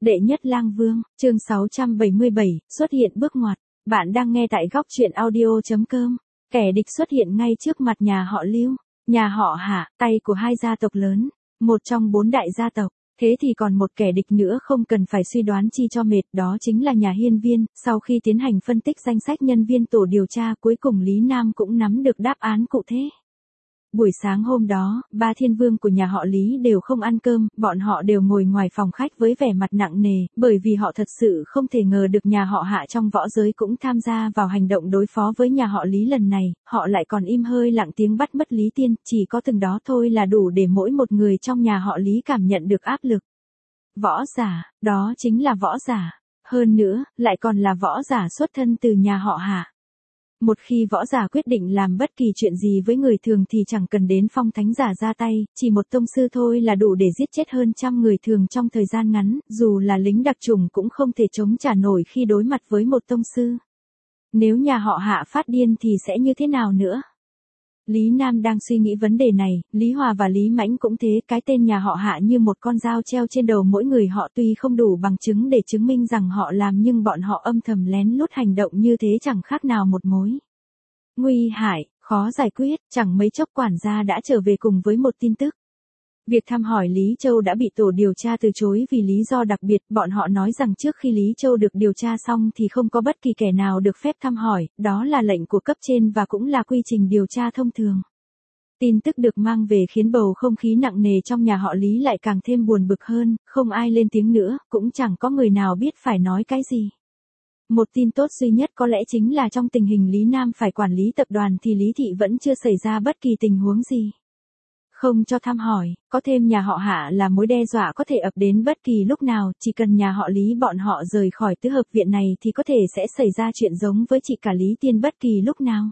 Đệ nhất lang vương, chương 677, xuất hiện bước ngoặt. Bạn đang nghe tại góc truyện audio.com. Kẻ địch xuất hiện ngay trước mặt nhà họ Lưu, nhà họ Hạ, tay của hai gia tộc lớn, một trong 4 đại gia tộc. Thế thì còn một kẻ địch nữa không cần phải suy đoán chi cho mệt, đó chính là nhà Hiên Viên. Sau khi tiến hành phân tích danh sách nhân viên tổ điều tra, cuối cùng Lý Nam cũng nắm được đáp án cụ thể. Buổi sáng hôm đó, 3 thiên vương của nhà họ Lý đều không ăn cơm, bọn họ đều ngồi ngoài phòng khách với vẻ mặt nặng nề, bởi vì họ thật sự không thể ngờ được nhà họ Hạ trong võ giới cũng tham gia vào hành động đối phó với nhà họ Lý lần này, họ lại còn im hơi lặng tiếng bắt mất Lý Tiên, chỉ có từng đó thôi là đủ để mỗi một người trong nhà họ Lý cảm nhận được áp lực. Võ giả, đó chính là võ giả, hơn nữa, lại còn là võ giả xuất thân từ nhà họ Hạ. Một khi võ giả quyết định làm bất kỳ chuyện gì với người thường thì chẳng cần đến phong thánh giả ra tay, chỉ một tông sư thôi là đủ để giết chết hơn trăm người thường trong thời gian ngắn, dù là lính đặc chủng cũng không thể chống trả nổi khi đối mặt với một tông sư. Nếu nhà họ Hạ phát điên thì sẽ như thế nào nữa? Lý Nam đang suy nghĩ vấn đề này, Lý Hòa và Lý Mãnh cũng thế, cái tên nhà họ Hạ như một con dao treo trên đầu mỗi người họ, tuy không đủ bằng chứng để chứng minh rằng họ làm nhưng bọn họ âm thầm lén lút hành động như thế chẳng khác nào một mối nguy hại, khó giải quyết. Chẳng mấy chốc quản gia đã trở về cùng với một tin tức. Việc thăm hỏi Lý Châu đã bị tổ điều tra từ chối vì lý do đặc biệt, bọn họ nói rằng trước khi Lý Châu được điều tra xong thì không có bất kỳ kẻ nào được phép thăm hỏi, đó là lệnh của cấp trên và cũng là quy trình điều tra thông thường. Tin tức được mang về khiến bầu không khí nặng nề trong nhà họ Lý lại càng thêm buồn bực hơn, không ai lên tiếng nữa, cũng chẳng có người nào biết phải nói cái gì. Một tin tốt duy nhất có lẽ chính là trong tình hình Lý Nam phải quản lý tập đoàn thì Lý Thị vẫn chưa xảy ra bất kỳ tình huống gì. Không cho thăm hỏi, có thêm nhà họ Hạ là mối đe dọa có thể ập đến bất kỳ lúc nào, chỉ cần nhà họ Lý bọn họ rời khỏi tứ hợp viện này thì có thể sẽ xảy ra chuyện giống với chị cả Lý Tiên bất kỳ lúc nào.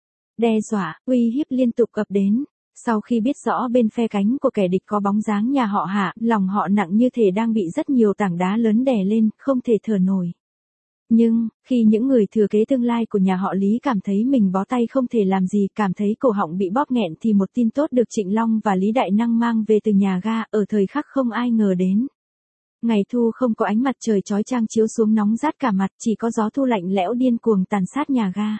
Đe dọa, uy hiếp liên tục ập đến. Sau khi biết rõ bên phe cánh của kẻ địch có bóng dáng nhà họ Hạ, lòng họ nặng như thể đang bị rất nhiều tảng đá lớn đè lên, không thể thở nổi. Nhưng, khi những người thừa kế tương lai của nhà họ Lý cảm thấy mình bó tay không thể làm gì, cảm thấy cổ họng bị bóp nghẹn thì một tin tốt được Trịnh Long và Lý Đại Năng mang về từ nhà ga, ở thời khắc không ai ngờ đến. Ngày thu không có ánh mặt trời chói chang chiếu xuống nóng rát cả mặt, chỉ có gió thu lạnh lẽo điên cuồng tàn sát nhà ga.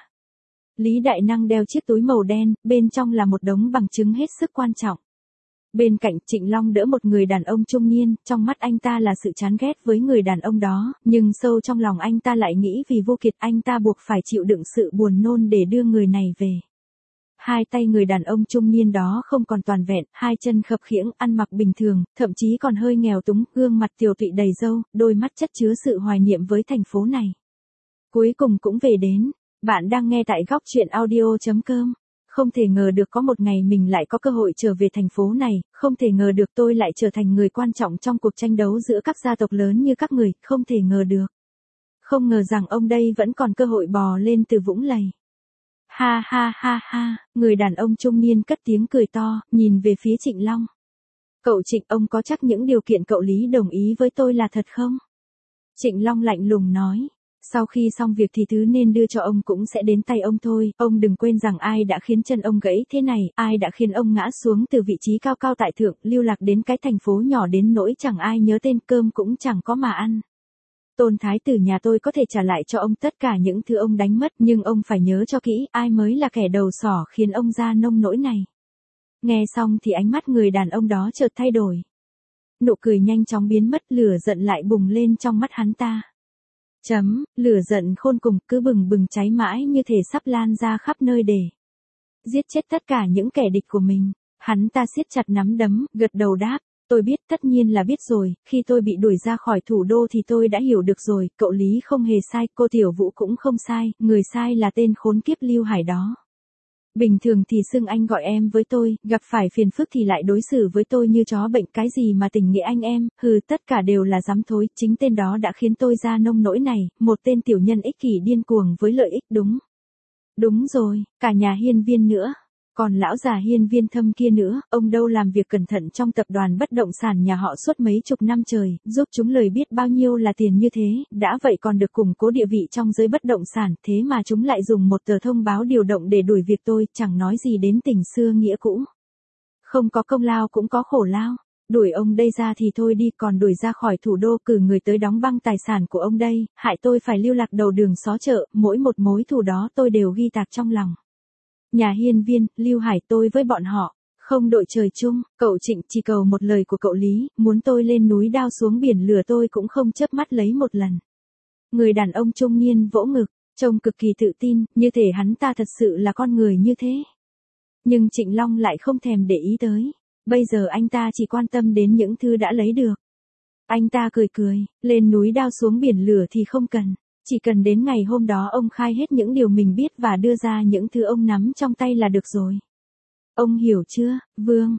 Lý Đại Năng đeo chiếc túi màu đen, bên trong là một đống bằng chứng hết sức quan trọng. Bên cạnh Trịnh Long đỡ một người đàn ông trung niên, trong mắt anh ta là sự chán ghét với người đàn ông đó, nhưng sâu trong lòng anh ta lại nghĩ vì vô kiệt anh ta buộc phải chịu đựng sự buồn nôn để đưa người này về. Hai tay người đàn ông trung niên đó không còn toàn vẹn, hai chân khập khiễng, ăn mặc bình thường, thậm chí còn hơi nghèo túng, gương mặt tiều tụy đầy râu, đôi mắt chất chứa sự hoài niệm với thành phố này. Cuối cùng cũng về đến. Bạn đang nghe tại góc truyện audio.com. Không thể ngờ được có một ngày mình lại có cơ hội trở về thành phố này, không thể ngờ được tôi lại trở thành người quan trọng trong cuộc tranh đấu giữa các gia tộc lớn như các người, không thể ngờ được. Không ngờ rằng ông đây vẫn còn cơ hội bò lên từ vũng lầy. Ha ha ha ha, người đàn ông trung niên cất tiếng cười to, nhìn về phía Trịnh Long. Cậu Trịnh, ông có chắc những điều kiện cậu Lý đồng ý với tôi là thật không? Trịnh Long lạnh lùng nói. Sau khi xong việc thì thứ nên đưa cho ông cũng sẽ đến tay ông thôi, ông đừng quên rằng ai đã khiến chân ông gãy thế này, ai đã khiến ông ngã xuống từ vị trí cao cao tại thượng, lưu lạc đến cái thành phố nhỏ đến nỗi chẳng ai nhớ tên, cơm cũng chẳng có mà ăn. Tôn thái tử nhà tôi có thể trả lại cho ông tất cả những thứ ông đánh mất, nhưng ông phải nhớ cho kỹ, ai mới là kẻ đầu sỏ khiến ông ra nông nỗi này. Nghe xong thì ánh mắt người đàn ông đó chợt thay đổi. Nụ cười nhanh chóng biến mất, lửa giận lại bùng lên trong mắt hắn ta. Lửa giận khôn cùng cứ bừng bừng cháy mãi như thể sắp lan ra khắp nơi để giết chết tất cả những kẻ địch của mình. Hắn ta siết chặt nắm đấm, gật đầu đáp, tôi biết, tất nhiên là biết rồi, khi tôi bị đuổi ra khỏi thủ đô thì tôi đã hiểu được rồi, cậu Lý không hề sai, cô Tiểu Vũ cũng không sai, người sai là tên khốn kiếp Lưu Hải đó. Bình thường thì xưng anh gọi em với tôi, gặp phải phiền phức thì lại đối xử với tôi như chó bệnh, cái gì mà tình nghĩa anh em, tất cả đều là dám thối, chính tên đó đã khiến tôi ra nông nỗi này, một tên tiểu nhân ích kỷ điên cuồng với lợi ích. Đúng rồi, cả nhà Hiên Viên nữa. Còn lão già Hiên Viên Thâm kia nữa, ông đâu làm việc cẩn thận trong tập đoàn bất động sản nhà họ suốt mấy chục năm trời, giúp chúng lời biết bao nhiêu là tiền như thế, đã vậy còn được củng cố địa vị trong giới bất động sản, thế mà chúng lại dùng một tờ thông báo điều động để đuổi việc tôi, chẳng nói gì đến tình xưa nghĩa cũ. Không có công lao cũng có khổ lao. Đuổi ông đây ra thì thôi đi, còn đuổi ra khỏi thủ đô, cử người tới đóng băng tài sản của ông đây, hại tôi phải lưu lạc đầu đường xó chợ, mỗi một mối thù đó tôi đều ghi tạc trong lòng. Nhà Hiên Viên, Lưu Hải, tôi với bọn họ không đội trời chung, cậu Trịnh chỉ cầu một lời của cậu Lý, muốn tôi lên núi đao xuống biển lửa tôi cũng không chớp mắt lấy một lần. Người đàn ông trung niên vỗ ngực, trông cực kỳ tự tin, như thể hắn ta thật sự là con người như thế. Nhưng Trịnh Long lại không thèm để ý tới. Bây giờ anh ta chỉ quan tâm đến những thứ đã lấy được. Anh ta cười cười, lên núi đao xuống biển lửa thì không cần. Chỉ cần đến ngày hôm đó ông khai hết những điều mình biết và đưa ra những thứ ông nắm trong tay là được rồi. Ông hiểu chưa, Vương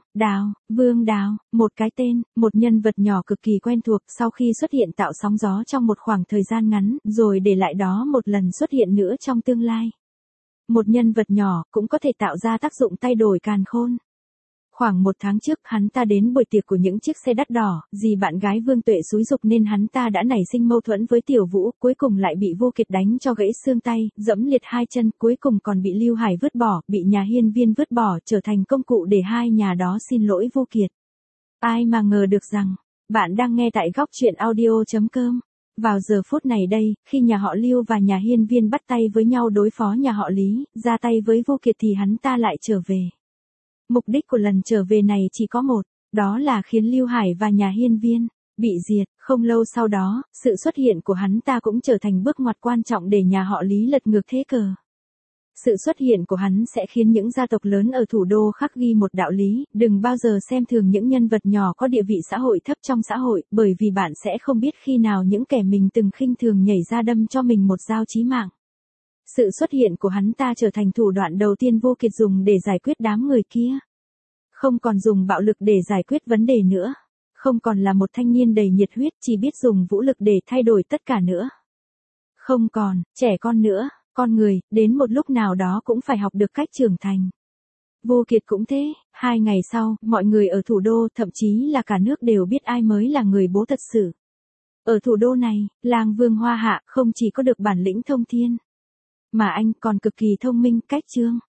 Đào, một cái tên, một nhân vật nhỏ cực kỳ quen thuộc sau khi xuất hiện tạo sóng gió trong một khoảng thời gian ngắn, rồi để lại đó một lần xuất hiện nữa trong tương lai. Một nhân vật nhỏ cũng có thể tạo ra tác dụng thay đổi càn khôn. Khoảng 1 tháng trước hắn ta đến buổi tiệc của những chiếc xe đắt đỏ, dì bạn gái Vương Tuệ xúi giục nên hắn ta đã nảy sinh mâu thuẫn với Tiểu Vũ, cuối cùng lại bị Vô Kiệt đánh cho gãy xương tay, dẫm liệt 2 chân, cuối cùng còn bị Lưu Hải vứt bỏ, bị nhà Hiên Viên vứt bỏ, trở thành công cụ để hai nhà đó xin lỗi Vô Kiệt. Ai mà ngờ được rằng, bạn đang nghe tại góc truyện audio.com. Vào giờ phút này đây, khi nhà họ Lưu và nhà Hiên Viên bắt tay với nhau đối phó nhà họ Lý, ra tay với Vô Kiệt thì hắn ta lại trở về. Mục đích của lần trở về này chỉ có một, đó là khiến Lưu Hải và nhà Hiên Viên bị diệt. Không lâu sau đó, sự xuất hiện của hắn ta cũng trở thành bước ngoặt quan trọng để nhà họ Lý lật ngược thế cờ. Sự xuất hiện của hắn sẽ khiến những gia tộc lớn ở thủ đô khắc ghi một đạo lý, đừng bao giờ xem thường những nhân vật nhỏ có địa vị xã hội thấp trong xã hội, bởi vì bạn sẽ không biết khi nào những kẻ mình từng khinh thường nhảy ra đâm cho mình một dao chí mạng. Sự xuất hiện của hắn ta trở thành thủ đoạn đầu tiên Vô Kiệt dùng để giải quyết đám người kia. Không còn dùng bạo lực để giải quyết vấn đề nữa. Không còn là một thanh niên đầy nhiệt huyết chỉ biết dùng vũ lực để thay đổi tất cả nữa. Không còn, trẻ con nữa, con người, đến một lúc nào đó cũng phải học được cách trưởng thành. Vô Kiệt cũng thế, 2 ngày sau, mọi người ở thủ đô, thậm chí là cả nước đều biết ai mới là người bố thật sự. Ở thủ đô này, Lang Vương Hoa Hạ không chỉ có được bản lĩnh thông thiên, mà anh còn cực kỳ thông minh, cách chương.